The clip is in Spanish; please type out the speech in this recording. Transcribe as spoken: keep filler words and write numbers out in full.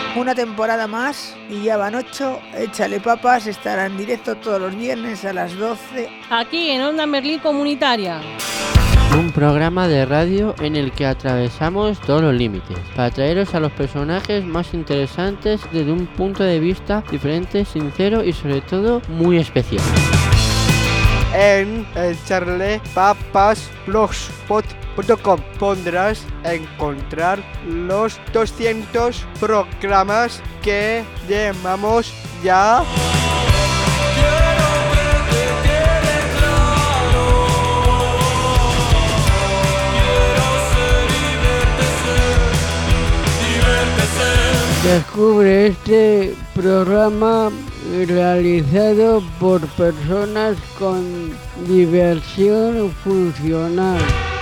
Una temporada más y ya van ocho. Échale papas, estará en directo todos los viernes a las doce. Aquí en Onda Merlí Comunitaria. Un programa de radio en el que atravesamos todos los límites para traeros a los personajes más interesantes desde un punto de vista diferente, sincero y sobre todo muy especial. En Echarle Papas blogspot punto com podrás encontrar los doscientos programas que llevamos ya. Descubre este programa realizado por personas con diversión funcional.